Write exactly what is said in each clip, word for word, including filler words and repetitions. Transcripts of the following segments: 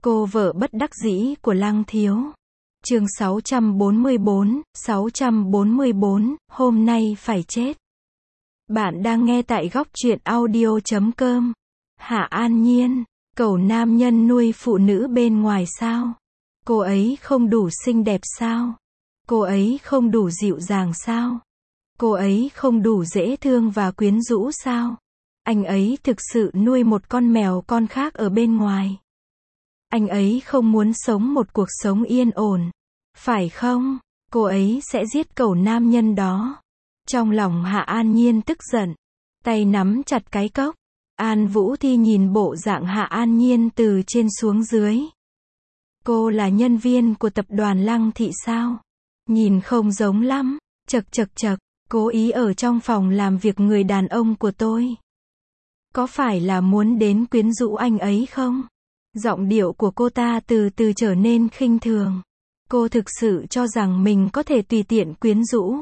Cô vợ bất đắc dĩ của Lăng Thiếu. Chương sáu trăm bốn mươi bốn, sáu trăm bốn mươi bốn, hôm nay phải chết. Bạn đang nghe tại góc truyện audio chấm com. Hạ An Nhiên, cẩu nam nhân nuôi phụ nữ bên ngoài sao? Cô ấy không đủ xinh đẹp sao? Cô ấy không đủ dịu dàng sao? Cô ấy không đủ dễ thương và quyến rũ sao? Anh ấy thực sự nuôi một con mèo con khác ở bên ngoài. Anh ấy không muốn sống một cuộc sống yên ổn, phải không? Cô ấy sẽ giết cẩu nam nhân đó. Trong lòng Hạ An Nhiên tức giận, tay nắm chặt cái cốc. An Vũ Thi nhìn bộ dạng Hạ An Nhiên từ trên xuống dưới. Cô là nhân viên của tập đoàn Lăng Thị sao? Nhìn không giống lắm. Chậc chậc chậc, cố ý ở trong phòng làm việc người đàn ông của tôi. Có phải là muốn đến quyến rũ anh ấy không? Giọng điệu của cô ta từ từ trở nên khinh thường. Cô thực sự cho rằng mình có thể tùy tiện quyến rũ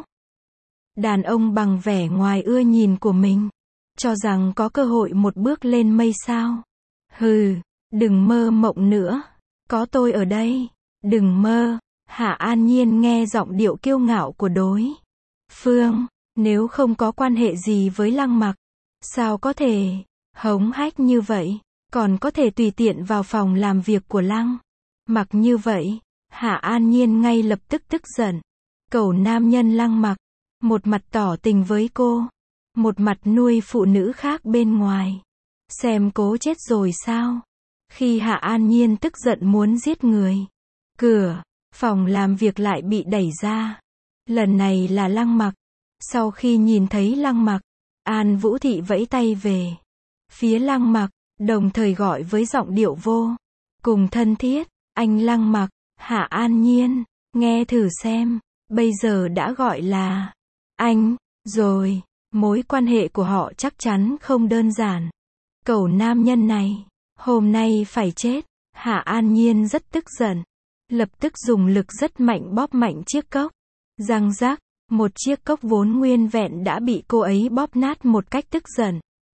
đàn ông bằng vẻ ngoài ưa nhìn của mình, cho rằng có cơ hội một bước lên mây sao? Hừ, đừng mơ mộng nữa. Có tôi ở đây. Đừng mơ. Hạ An Nhiên nghe giọng điệu kiêu ngạo của đối phương. Nếu không có quan hệ gì với Lăng Mặc, sao có thể hống hách như vậy? Còn có thể tùy tiện vào phòng làm việc của Lăng Mặc như vậy? Hạ An Nhiên ngay lập tức tức giận. Cẩu nam nhân Lăng Mặc, một mặt tỏ tình với cô, một mặt nuôi phụ nữ khác bên ngoài. Xem cố chết rồi sao? Khi Hạ An Nhiên tức giận muốn giết người, cửa phòng làm việc lại bị đẩy ra. Lần này là Lăng Mặc. Sau khi nhìn thấy Lăng Mặc, An Vũ Thị vẫy tay về phía Lăng Mặc, đồng thời gọi với giọng điệu vô cùng thân thiết. Anh Lăng Mặc, Hạ An Nhiên, nghe thử xem, bây giờ đã gọi là anh rồi. Mối quan hệ của họ chắc chắn không đơn giản. Cẩu nam nhân này, hôm nay phải chết. Hạ An Nhiên rất tức giận, lập tức dùng lực rất mạnh bóp mạnh chiếc cốc. Răng rác, một chiếc cốc vốn nguyên vẹn đã bị cô ấy bóp nát một cách tức giận.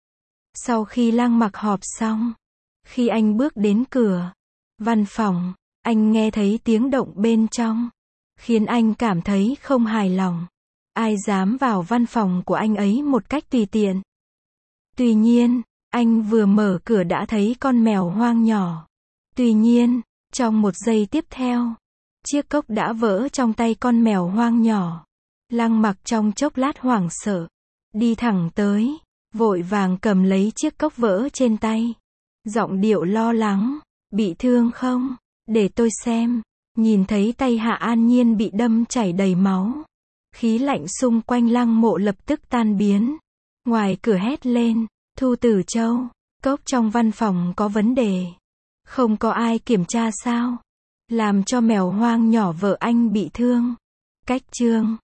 Sau khi Lăng Mặc họp xong, khi anh bước đến cửa văn phòng, anh nghe thấy tiếng động bên trong, khiến anh cảm thấy không hài lòng. Ai dám vào văn phòng của anh ấy một cách tùy tiện? Tuy nhiên, anh vừa mở cửa đã thấy con mèo hoang nhỏ. Tuy nhiên, trong một giây tiếp theo, chiếc cốc đã vỡ trong tay con mèo hoang nhỏ. Lăng Mặc trong chốc lát hoảng sợ, đi thẳng tới, vội vàng cầm lấy chiếc cốc vỡ trên tay. Giọng điệu lo lắng, bị thương không? Để tôi xem. Nhìn thấy tay Hạ An Nhiên bị đâm chảy đầy máu. Khí lạnh xung quanh Lăng Mộ lập tức tan biến. Ngoài cửa hét lên, Thu Tử Châu, cốc trong văn phòng có vấn đề. Không có ai kiểm tra sao? Làm cho mèo hoang nhỏ vợ anh bị thương. Cách chương